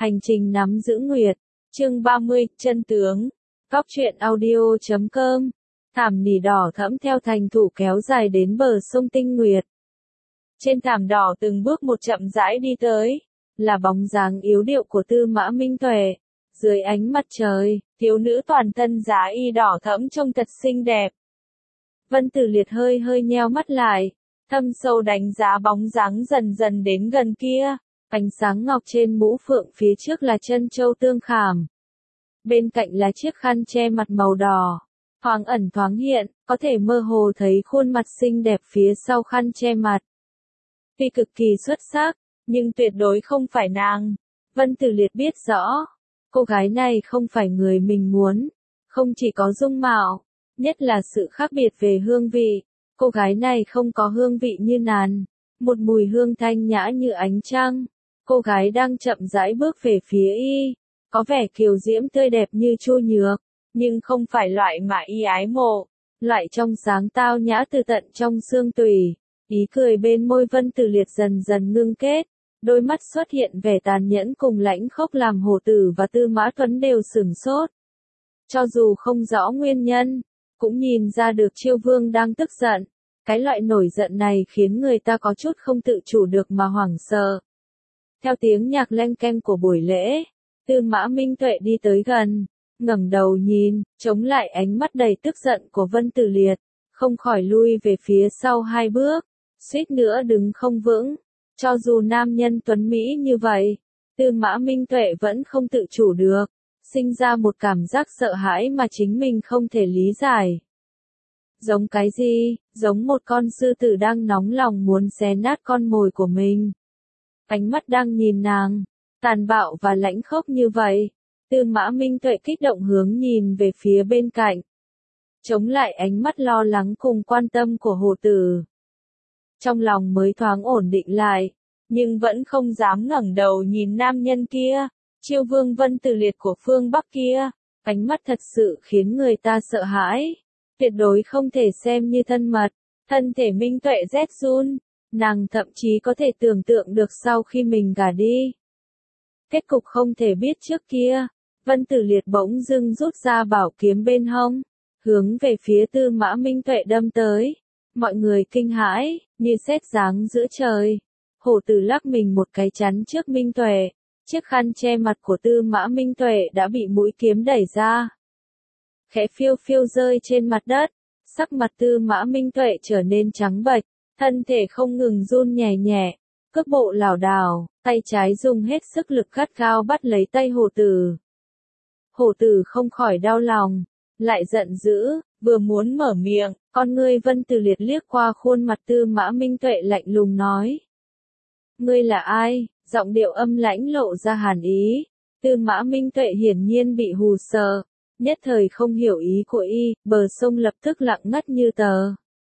Hành trình nắm giữ nguyệt. Chương 30, chân tướng. Góc truyện audio.com. Thảm nỉ đỏ thẫm theo thành thủ kéo dài đến bờ sông Tinh Nguyệt. Trên thảm đỏ từng bước một chậm rãi đi tới, là bóng dáng yếu điệu của Tư Mã Minh Tuệ. Dưới ánh mặt trời, thiếu nữ toàn thân giá y đỏ thẫm trông thật xinh đẹp. Vân Tử Liệt hơi hơi nheo mắt lại, thâm sâu đánh giá bóng dáng dần dần đến gần kia. Ánh sáng ngọc trên mũ phượng phía trước là chân châu tương khảm. Bên cạnh là chiếc khăn che mặt màu đỏ. Thoáng ẩn thoáng hiện, có thể mơ hồ thấy khuôn mặt xinh đẹp phía sau khăn che mặt. Tuy cực kỳ xuất sắc, nhưng tuyệt đối không phải nàng. Vân Tử Liệt biết rõ, cô gái này không phải người mình muốn. Không chỉ có dung mạo, nhất là sự khác biệt về hương vị. Cô gái này không có hương vị như nàng, một mùi hương thanh nhã như ánh trăng. Cô gái đang chậm rãi bước về phía y, có vẻ kiều diễm tươi đẹp như Chu Nhược, nhưng không phải loại mà y ái mộ, loại trong sáng tao nhã từ tận trong xương tủy. Ý cười bên môi Vân Tử Liệt dần dần ngưng kết, đôi mắt xuất hiện vẻ tàn nhẫn cùng lãnh khốc làm Hổ Tử và Tư Mã Tuấn đều sửng sốt. Cho dù không rõ nguyên nhân, cũng nhìn ra được Chiêu Vương đang tức giận. Cái loại nổi giận này khiến người ta có chút không tự chủ được mà hoảng sợ. Theo tiếng nhạc leng keng của buổi lễ, Tư Mã Minh Tuệ đi tới gần, ngẩng đầu nhìn, chống lại ánh mắt đầy tức giận của Vân Tử Liệt, không khỏi lui về phía sau hai bước, suýt nữa đứng không vững. Cho dù nam nhân tuấn mỹ như vậy, Tư Mã Minh Tuệ vẫn không tự chủ được, sinh ra một cảm giác sợ hãi mà chính mình không thể lý giải. Giống cái gì? Giống một con sư tử đang nóng lòng muốn xé nát con mồi của mình. Ánh mắt đang nhìn nàng, tàn bạo và lãnh khốc như vậy. Tư Mã Minh Tuệ kích động hướng nhìn về phía bên cạnh, chống lại ánh mắt lo lắng cùng quan tâm của Hổ Tử. Trong lòng mới thoáng ổn định lại, nhưng vẫn không dám ngẩng đầu nhìn nam nhân kia, Chiêu Vương Vân Tử Liệt của phương Bắc kia. Ánh mắt thật sự khiến người ta sợ hãi, tuyệt đối không thể xem như thân mật. Thân thể Minh Tuệ rét run, nàng thậm chí có thể tưởng tượng được sau khi mình gả đi, kết cục không thể biết trước kia. Vân Tử Liệt bỗng dưng rút ra bảo kiếm bên hông, hướng về phía Tư Mã Minh Tuệ đâm tới. Mọi người kinh hãi, như sét giáng giữa trời. Hổ Tử lắc mình một cái chắn trước Minh Tuệ, chiếc khăn che mặt của Tư Mã Minh Tuệ đã bị mũi kiếm đẩy ra, khẽ phiêu phiêu rơi trên mặt đất. Sắc mặt Tư Mã Minh Tuệ trở nên trắng bệch, thân thể không ngừng run nhẹ nhẹ, cước bộ lảo đảo, tay trái dùng hết sức lực gắt gao bắt lấy tay Hổ Tử. Hổ Tử không khỏi đau lòng, lại giận dữ, vừa muốn mở miệng, con ngươi Vân Tử Liệt liếc qua khuôn mặt Tư Mã Minh Tuệ lạnh lùng nói: "Ngươi là ai?" Giọng điệu âm lãnh lộ ra hàn ý. Tư Mã Minh Tuệ hiển nhiên bị hù sợ, nhất thời không hiểu ý của y, bờ sông lập tức lặng ngắt như tờ.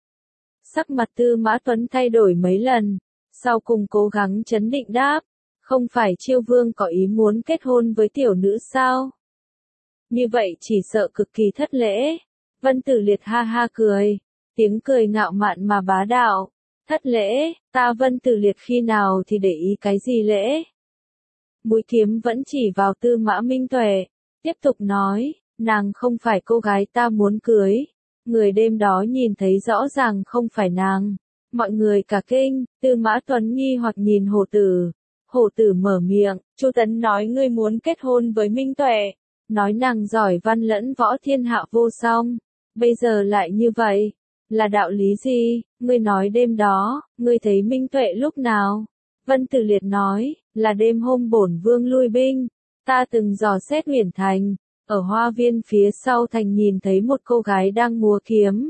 Sắc mặt Tư Mã Tuấn thay đổi mấy lần, sau cùng cố gắng trấn định đáp: "Không phải Chiêu Vương có ý muốn kết hôn với tiểu nữ sao? Như vậy chỉ sợ cực kỳ thất lễ." Vân Tử Liệt ha ha cười, tiếng cười ngạo mạn mà bá đạo: "Thất lễ, ta Vân Tử Liệt khi nào thì để ý cái gì lễ?" Mũi kiếm vẫn chỉ vào Tư Mã Minh Tuệ, tiếp tục nói: "Nàng không phải cô gái ta muốn cưới. Người đêm đó nhìn thấy rõ ràng không phải nàng." Mọi người cả kinh. Tư Mã Tuấn nghi hoặc nhìn Hổ Tử. Hổ Tử mở miệng: "Chu Tấn nói ngươi muốn kết hôn với Minh Tuệ, nói nàng giỏi văn lẫn võ thiên hạ vô song. Bây giờ lại như vậy, là đạo lý gì? Ngươi nói đêm đó, ngươi thấy Minh Tuệ lúc nào?" Vân Tử Liệt nói: "Là đêm hôm bổn vương lui binh, ta từng dò xét Uyển Thành, ở hoa viên phía sau thành nhìn thấy một cô gái đang múa kiếm.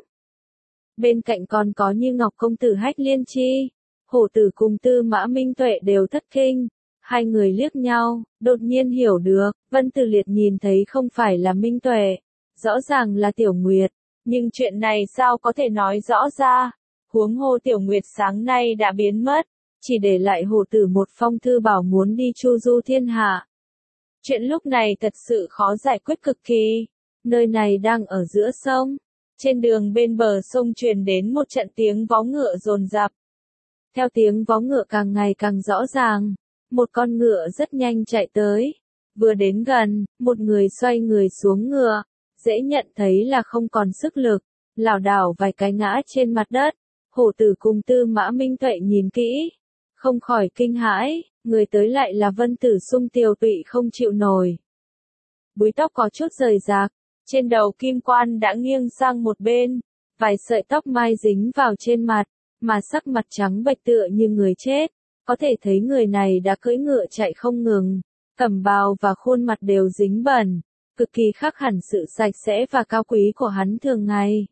Bên cạnh còn có Như Ngọc công tử Hách Liên Chi." Hổ Tử cùng Tư Mã Minh Tuệ đều thất kinh. Hai người liếc nhau, đột nhiên hiểu được, Vân Tử Liệt nhìn thấy không phải là Minh Tuệ, rõ ràng là Tiểu Nguyệt, nhưng chuyện này sao có thể nói rõ ra? Huống hồ Tiểu Nguyệt sáng nay đã biến mất, chỉ để lại Hổ Tử một phong thư bảo muốn đi chu du thiên hạ. Chuyện lúc này thật sự khó giải quyết cực kỳ. Nơi này đang ở giữa sông, trên đường bên bờ sông truyền đến một trận tiếng vó ngựa dồn dập. Theo tiếng vó ngựa càng ngày càng rõ ràng, một con ngựa rất nhanh chạy tới. Vừa đến gần, một người xoay người xuống ngựa, dễ nhận thấy là không còn sức lực, lảo đảo vài cái ngã trên mặt đất. Hổ Tử cùng Tư Mã Minh Tuệ nhìn kỹ, không khỏi kinh hãi, người tới lại là Vân Tử Sung tiều tụy không chịu nổi. Búi tóc có chút rời rạc, trên đầu kim quan đã nghiêng sang một bên, vài sợi tóc mai dính vào trên mặt, mà sắc mặt trắng bệch tựa như người chết, có thể thấy người này đã cưỡi ngựa chạy không ngừng, cẩm bào và khuôn mặt đều dính bẩn, cực kỳ khác hẳn sự sạch sẽ và cao quý của hắn thường ngày.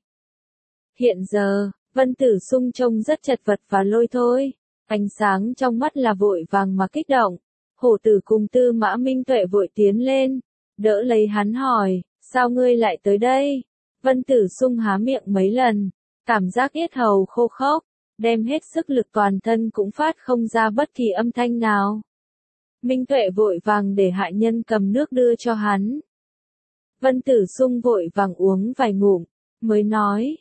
Hiện giờ, Vân Tử Sung trông rất chật vật và lôi thôi, ánh sáng trong mắt là vội vàng mà kích động. Hổ Tử cùng Tư Mã Minh Tuệ vội tiến lên, đỡ lấy hắn hỏi, sao ngươi lại tới đây? Vân Tử Sung há miệng mấy lần, cảm giác yết hầu khô khốc, đem hết sức lực toàn thân cũng phát không ra bất kỳ âm thanh nào. Minh Tuệ vội vàng để hạ nhân cầm nước đưa cho hắn. Vân Tử Sung vội vàng uống vài ngụm, mới nói,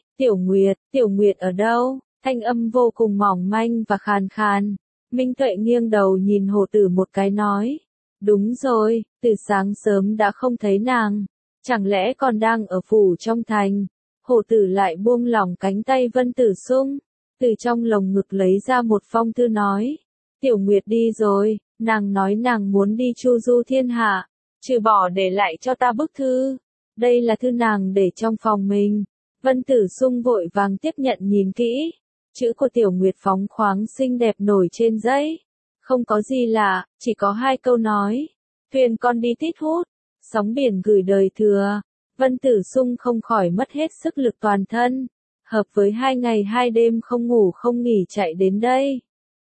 Tiểu Nguyệt ở đâu? Thanh âm vô cùng mỏng manh và khàn khàn. Minh Tuệ nghiêng đầu nhìn Hổ Tử một cái nói, đúng rồi, từ sáng sớm đã không thấy nàng, chẳng lẽ còn đang ở phủ trong thành? Hổ Tử lại buông lỏng cánh tay Vân Tử Sung, từ trong lồng ngực lấy ra một phong thư nói, Tiểu Nguyệt đi rồi, nàng nói nàng muốn đi chu du thiên hạ, trừ bỏ để lại cho ta bức thư. Đây là thư nàng để trong phòng mình. Vân Tử Sung vội vàng tiếp nhận nhìn kỹ, chữ của Tiểu Nguyệt phóng khoáng xinh đẹp nổi trên giấy, không có gì lạ, chỉ có hai câu nói, thuyền con đi tít hút, sóng biển gửi đời thừa. Vân Tử Sung không khỏi mất hết sức lực toàn thân, hợp với 2 ngày 2 đêm không ngủ không nghỉ chạy đến đây.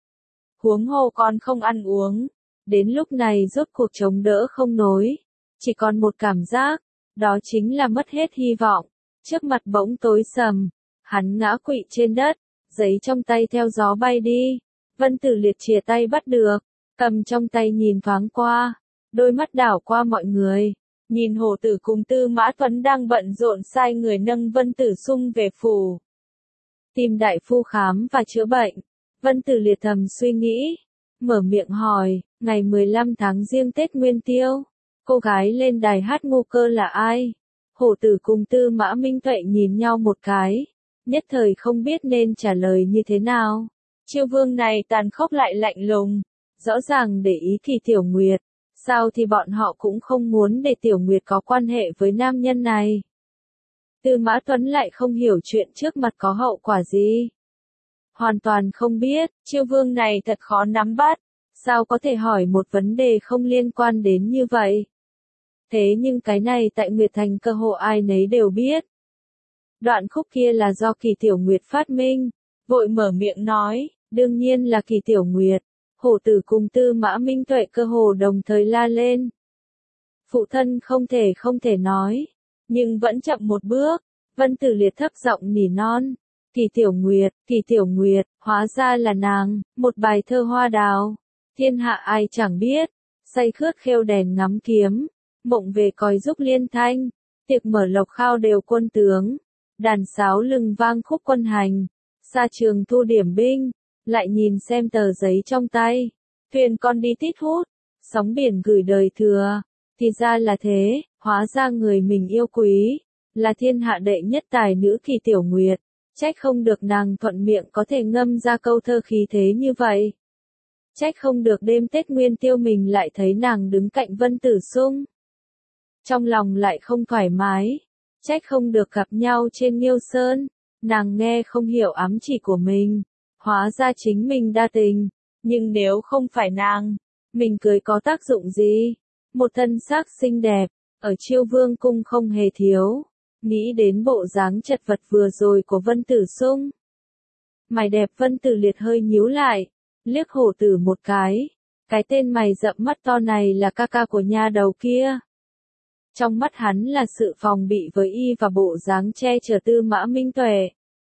Huống hồ con không ăn uống, đến lúc này rốt cuộc chống đỡ không nổi, chỉ còn một cảm giác, đó chính là mất hết hy vọng. Trước mặt bỗng tối sầm, hắn ngã quỵ trên đất, giấy trong tay theo gió bay đi. Vân Tử Liệt chìa tay bắt được, cầm trong tay nhìn thoáng qua, đôi mắt đảo qua mọi người, nhìn Hổ Tử cùng Tư Mã Tuấn đang bận rộn sai người nâng Vân Tử Sung về phủ, tìm đại phu khám và chữa bệnh. Vân Tử Liệt thầm suy nghĩ, mở miệng hỏi, ngày 15 tháng Giêng Tết Nguyên Tiêu, cô gái lên đài hát ngu cơ là ai? Hổ Tử cùng Tư Mã Minh Tuệ nhìn nhau một cái, nhất thời không biết nên trả lời như thế nào. Chiêu vương này tàn khốc lại lạnh lùng, rõ ràng để ý Kỳ Tiểu Nguyệt, sao thì bọn họ cũng không muốn để Tiểu Nguyệt có quan hệ với nam nhân này. Tư Mã Tuấn lại không hiểu chuyện trước mặt có hậu quả gì. Hoàn toàn không biết, chiêu vương này thật khó nắm bắt, sao có thể hỏi một vấn đề không liên quan đến như vậy. Thế nhưng cái này tại Nguyệt Thành cơ hội ai nấy đều biết. Đoạn khúc kia là do Kỳ Tiểu Nguyệt phát minh, vội mở miệng nói, đương nhiên là Kỳ Tiểu Nguyệt. Hổ Tử cùng Tư Mã Minh Tuệ cơ hồ đồng thời la lên. Phụ thân không thể nói, nhưng vẫn chậm một bước. Vân Tử Liệt thấp giọng nỉ non, Kỳ Tiểu Nguyệt, hóa ra là nàng, một bài thơ hoa đào, thiên hạ ai chẳng biết, say khướt khêu đèn ngắm kiếm, mộng về còi giúp liên thanh, tiệc mở lộc khao đều quân tướng, đàn sáo lừng vang khúc quân hành, xa trường thu điểm binh, lại nhìn xem tờ giấy trong tay, thuyền con đi tít hút, sóng biển gửi đời thừa, thì ra là thế, hóa ra người mình yêu quý, là thiên hạ đệ nhất tài nữ Kỳ Tiểu Nguyệt, trách không được nàng thuận miệng có thể ngâm ra câu thơ khí thế như vậy. Trách không được đêm Tết Nguyên Tiêu mình lại thấy nàng đứng cạnh Vân Tử Sung. Trong lòng lại không thoải mái, trách không được gặp nhau trên Nghiêu Sơn, nàng nghe không hiểu ám chỉ của mình, hóa ra chính mình đa tình, nhưng nếu không phải nàng, mình cưới có tác dụng gì? Một thân xác xinh đẹp, ở Chiêu Vương cung không hề thiếu, nghĩ đến bộ dáng chật vật vừa rồi của Vân Tử Sung. Mày đẹp Vân Tử Liệt hơi nhíu lại, liếc Hổ Tử một cái tên mày rậm mắt to này là ca ca của nha đầu kia. Trong mắt hắn là sự phòng bị với y và bộ dáng che chở Tư Mã Minh Tuệ.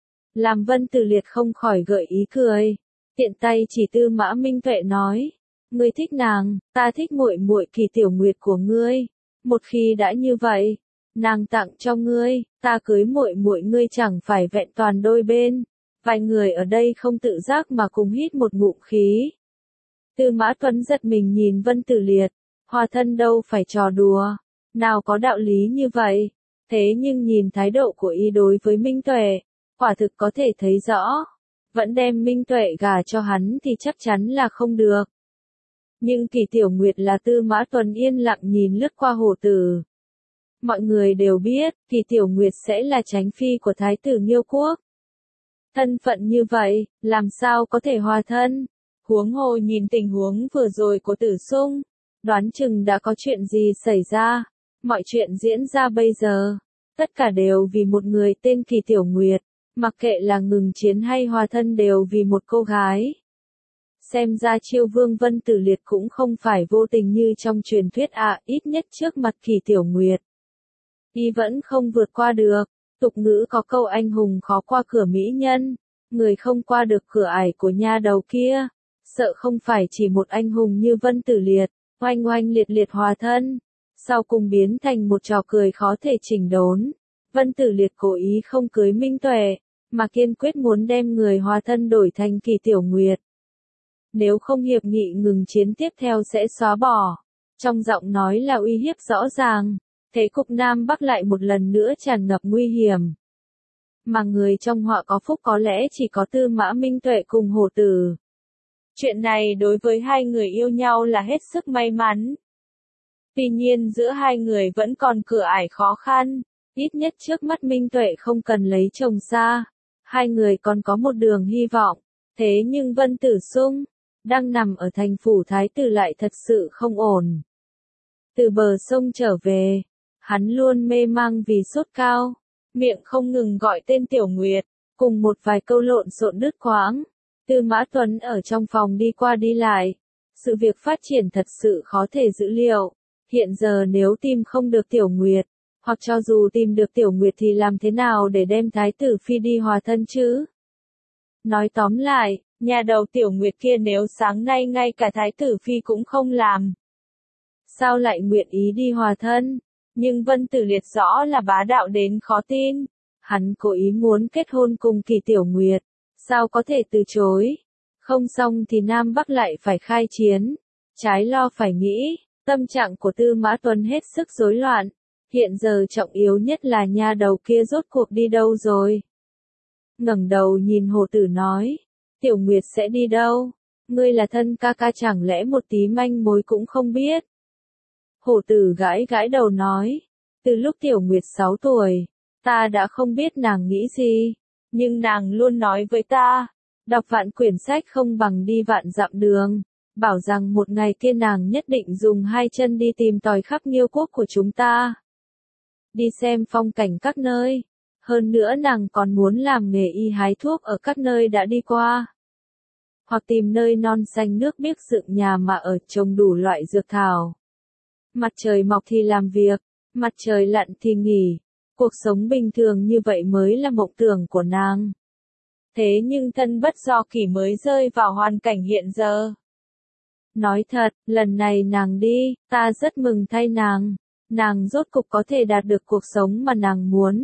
Làm Vân Tử Liệt không khỏi gợi ý cười, tiện tay chỉ Tư Mã Minh Tuệ nói, ngươi thích nàng, ta thích muội muội Kỳ Tiểu Nguyệt của ngươi, một khi đã như vậy, nàng tặng cho ngươi, ta cưới muội muội ngươi chẳng phải vẹn toàn đôi bên. Vài người ở đây không tự giác mà cùng hít một ngụm khí. Tư Mã Tuấn giật mình nhìn Vân Tử Liệt, hòa thân đâu phải trò đùa, nào có đạo lý như vậy, thế nhưng nhìn thái độ của y đối với Minh Tuệ, quả thực có thể thấy rõ, vẫn đem Minh Tuệ gả cho hắn thì chắc chắn là không được. Nhưng Kỳ Tiểu Nguyệt là Tư Mã Tuấn yên lặng nhìn lướt qua Hổ Tử. Mọi người đều biết, Kỳ Tiểu Nguyệt sẽ là chánh phi của Thái tử Nghiêu Quốc. Thân phận như vậy, làm sao có thể hòa thân? Huống hồ nhìn tình huống vừa rồi của Tử Sung, đoán chừng đã có chuyện gì xảy ra. Mọi chuyện diễn ra bây giờ, tất cả đều vì một người tên Kỳ Tiểu Nguyệt, mặc kệ là ngừng chiến hay hòa thân đều vì một cô gái. Xem ra Chiêu Vương Vân Tử Liệt cũng không phải vô tình như trong truyền thuyết ít nhất trước mặt Kỳ Tiểu Nguyệt. Y vẫn không vượt qua được, tục ngữ có câu anh hùng khó qua cửa mỹ nhân, người không qua được cửa ải của nha đầu kia, sợ không phải chỉ một anh hùng như Vân Tử Liệt, oanh oanh liệt liệt hòa thân, sau cùng biến thành một trò cười khó thể chỉnh đốn. Vân Tử Liệt cố ý không cưới Minh Tuệ, mà kiên quyết muốn đem người hòa thân đổi thành Kỳ Tiểu Nguyệt. Nếu không hiệp nghị ngừng chiến tiếp theo sẽ xóa bỏ. Trong giọng nói là uy hiếp rõ ràng, thế cục Nam Bắc lại một lần nữa tràn ngập nguy hiểm. Mà người trong họa có phúc có lẽ chỉ có Tư Mã Minh Tuệ cùng Hổ Tử. Chuyện này đối với hai người yêu nhau là hết sức may mắn. Tuy nhiên giữa hai người vẫn còn cửa ải khó khăn, ít nhất trước mắt Minh Tuệ không cần lấy chồng xa, hai người còn có một đường hy vọng, thế nhưng Vân Tử Sung, đang nằm ở thành phủ thái tử lại thật sự không ổn. Từ bờ sông trở về, hắn luôn mê mang vì sốt cao, miệng không ngừng gọi tên Tiểu Nguyệt, cùng một vài câu lộn xộn đứt quãng. Tư Mã Tuấn ở trong phòng đi qua đi lại, sự việc phát triển thật sự khó thể dự liệu. Hiện giờ nếu tìm không được Tiểu Nguyệt, hoặc cho dù tìm được Tiểu Nguyệt thì làm thế nào để đem Thái tử Phi đi hòa thân chứ? Nói tóm lại, nhà đầu Tiểu Nguyệt kia nếu sáng nay ngay cả Thái tử Phi cũng không làm, sao lại nguyện ý đi hòa thân? Nhưng Vân Tử Liệt rõ là bá đạo đến khó tin. Hắn cố ý muốn kết hôn cùng Kỳ Tiểu Nguyệt, sao có thể từ chối? Không xong thì Nam Bắc lại phải khai chiến. Trái lo phải nghĩ, tâm trạng của Tư Mã Tuấn hết sức rối loạn. Hiện giờ trọng yếu nhất là nha đầu kia rốt cuộc đi đâu rồi? Ngẩng đầu nhìn Hổ Tử nói, Tiểu Nguyệt sẽ đi đâu? Ngươi là thân ca ca chẳng lẽ một tí manh mối cũng không biết? Hổ Tử gãi gãi đầu nói, từ lúc Tiểu Nguyệt 6 tuổi, ta đã không biết nàng nghĩ gì, nhưng nàng luôn nói với ta, đọc vạn quyển sách không bằng đi vạn dặm đường, bảo rằng một ngày kia nàng nhất định dùng hai chân đi tìm tòi khắp Nghiêu quốc của chúng ta. Đi xem phong cảnh các nơi, hơn nữa nàng còn muốn làm nghề y hái thuốc ở các nơi đã đi qua. Hoặc tìm nơi non xanh nước biếc dựng nhà mà ở trồng đủ loại dược thảo. Mặt trời mọc thì làm việc, mặt trời lặn thì nghỉ, cuộc sống bình thường như vậy mới là mộng tưởng của nàng. Thế nhưng thân bất do kỷ mới rơi vào hoàn cảnh hiện giờ. Nói thật, lần này nàng đi, ta rất mừng thay nàng rốt cục có thể đạt được cuộc sống mà nàng muốn.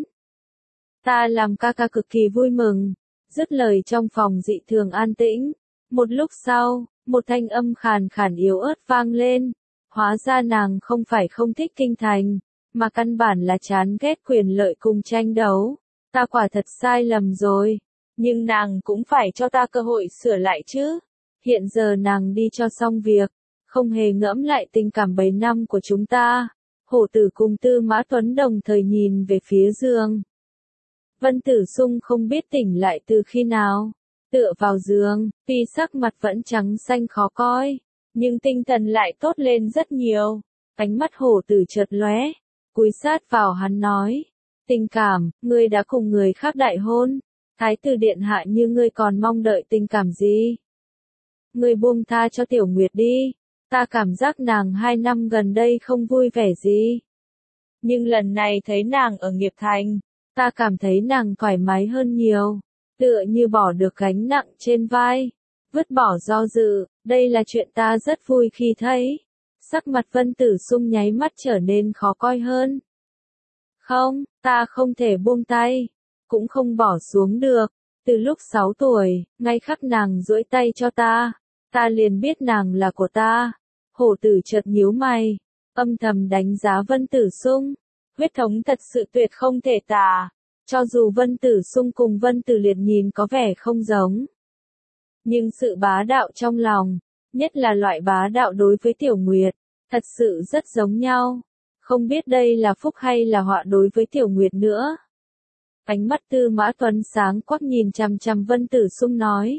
Ta làm ca ca cực kỳ vui mừng, dứt lời trong phòng dị thường an tĩnh. Một lúc sau, một thanh âm khàn khàn yếu ớt vang lên. Hóa ra nàng không phải không thích kinh thành, mà căn bản là chán ghét quyền lợi cùng tranh đấu. Ta quả thật sai lầm rồi, nhưng nàng cũng phải cho ta cơ hội sửa lại chứ. Hiện giờ nàng đi cho xong việc, không hề ngẫm lại tình cảm 7 năm của chúng ta. Hổ Tử cùng Tư Mã Tuấn đồng thời nhìn về phía giường. Vân Tử Sung không biết tỉnh lại từ khi nào, tựa vào giường, tuy sắc mặt vẫn trắng xanh khó coi, nhưng tinh thần lại tốt lên rất nhiều. Ánh mắt Hổ Tử chợt lóe, cúi sát vào hắn nói, tình cảm, ngươi đã cùng người khác đại hôn, Thái tử điện hạ như ngươi còn mong đợi tình cảm gì? Ngươi buông tha cho Tiểu Nguyệt đi, ta cảm giác nàng 2 năm gần đây không vui vẻ gì. Nhưng lần này thấy nàng ở Nghiệp Thành, ta cảm thấy nàng thoải mái hơn nhiều, tựa như bỏ được gánh nặng trên vai, vứt bỏ do dự, đây là chuyện ta rất vui khi thấy. Sắc mặt Vân Tử Sung nháy mắt trở nên khó coi hơn. Không, ta không thể buông tay, cũng không bỏ xuống được. Từ lúc 6 tuổi, ngay khắc nàng duỗi tay cho ta Ta liền biết nàng là của ta. Hổ tử chợt nhíu mày, âm thầm đánh giá Vân Tử Sung. Huyết thống thật sự tuyệt không thể tả. Cho dù Vân Tử Sung cùng Vân Tử Liệt nhìn có vẻ không giống, nhưng sự bá đạo trong lòng, nhất là loại bá đạo đối với Tiểu Nguyệt, thật sự rất giống nhau. Không biết đây là phúc hay là họa đối với Tiểu Nguyệt nữa. Ánh mắt Tư Mã Tuấn sáng quắc nhìn chằm chằm Vân Tử Sung nói.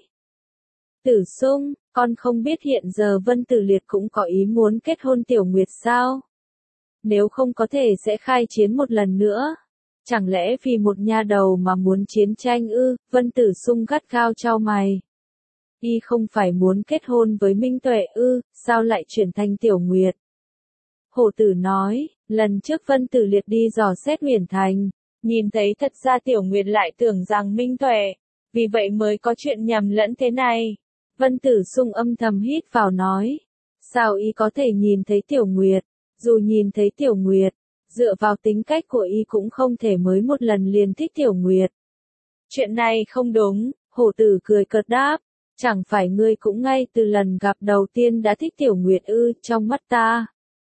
Tử Sung, con không biết hiện giờ Vân Tử Liệt cũng có ý muốn kết hôn Tiểu Nguyệt sao? Nếu không có thể sẽ khai chiến một lần nữa. Chẳng lẽ vì một nha đầu mà muốn chiến tranh ư? Vân Tử Sung gắt gao chau mày. Y không phải muốn kết hôn với Minh Tuệ ư, sao lại chuyển thành Tiểu Nguyệt? Hổ tử nói, lần trước Vân Tử Liệt đi dò xét Uyển Thành, nhìn thấy thật ra Tiểu Nguyệt lại tưởng rằng Minh Tuệ, vì vậy mới có chuyện nhầm lẫn thế này. Vân Tử Sung âm thầm hít vào nói, sao y có thể nhìn thấy Tiểu Nguyệt? Dù nhìn thấy Tiểu Nguyệt, dựa vào tính cách của y cũng không thể mới một lần liền thích Tiểu Nguyệt. Chuyện này không đúng, hổ tử cười cợt đáp, chẳng phải ngươi cũng ngay từ lần gặp đầu tiên đã thích Tiểu Nguyệt ư? Trong mắt ta,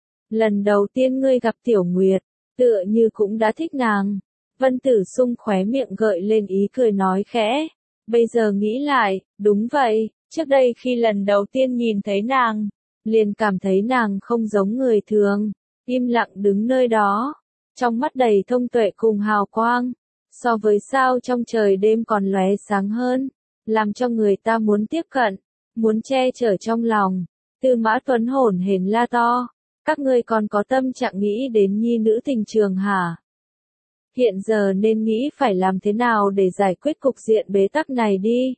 lần đầu tiên ngươi gặp Tiểu Nguyệt, tựa như cũng đã thích nàng. Vân Tử Sung khóe miệng gợi lên ý cười nói khẽ, bây giờ nghĩ lại, đúng vậy, trước đây khi lần đầu tiên nhìn thấy nàng, liền cảm thấy nàng không giống người thường, im lặng đứng nơi đó, trong mắt đầy thông tuệ cùng hào quang, so với sao trong trời đêm còn lóe sáng hơn, làm cho người ta muốn tiếp cận, muốn che chở trong lòng. Tư Mã Tuấn hổn hển la to, các ngươi còn có tâm trạng nghĩ đến nhi nữ tình trường hả? Hiện giờ nên nghĩ phải làm thế nào để giải quyết cục diện bế tắc này đi.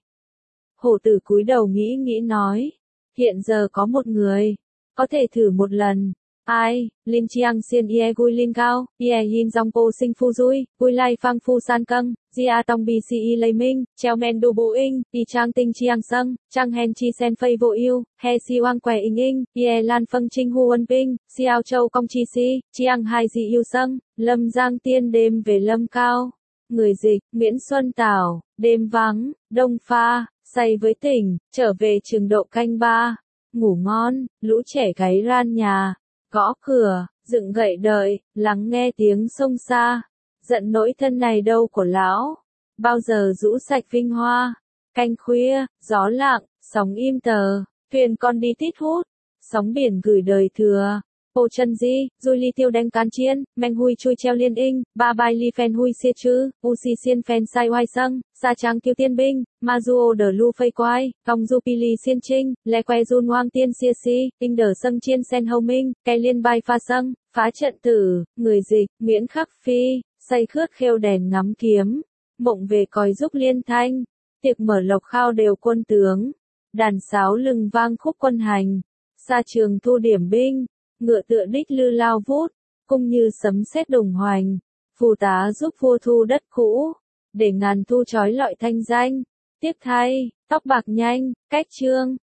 Hổ tử cúi đầu nghĩ nói, hiện giờ có một người, có thể thử một lần. Ai? Linh Chiang Xiên Ie Gui Linh Cao, Ie Yin Dong Po Sinh Phu Dui, Gui Lai Phang Phu San Căng, Gia Tong Bi Si Lei Minh, Treo Men Du Bu Ing, Y Trang Tinh Chiang Sâng, Trang Hen Chi Sen Phây Vô Yêu, He Si Wang Que Ing Ing, Ie Lan Phâng Trinh Hu Ân Ping, Xiao Châu Công Chi Si, Chiang Hai Di Yêu Sâng, Lâm Giang Tiên đêm về Lâm Cao. Người dịch, Miễn Xuân Tảo, đêm vắng, đông pha, say với tỉnh, trở về trường độ canh ba. Ngủ ngon, lũ trẻ gáy ran nhà. Gõ cửa, dựng gậy đợi, lắng nghe tiếng sông xa. Giận nỗi thân này đâu của lão, bao giờ rũ sạch vinh hoa. Canh khuya, gió lặng, sóng im tờ, thuyền con đi tít hút, sóng biển gửi đời thừa. Hồ chân di, dui ly tiêu đanh can chiên, meng hui chui treo liên inh, ba bai ly phen hui xia chư, u si xiên phen sai oai sâng, sa trang tiêu tiên binh, ma duo đờ lu phây quai, cong du pi ly xiên trinh, le que dun hoang tiên xia si, tinh đờ sâng chiên sen hâu minh, cây liên bai pha sâng, phá trận tử, người dịch, miễn khắc phi, say khướt khêu đèn ngắm kiếm, mộng về còi giúp liên thanh, tiệc mở lộc khao đều quân tướng, đàn sáo lừng vang khúc quân hành, xa trường thu điểm binh. Ngựa tựa đích lư lao vút, cung như sấm sét đồng hoành, phù tá giúp vua thu đất cũ, để ngàn thu trói lọi thanh danh. Tiếc thay, tóc bạc nhanh, cách trương,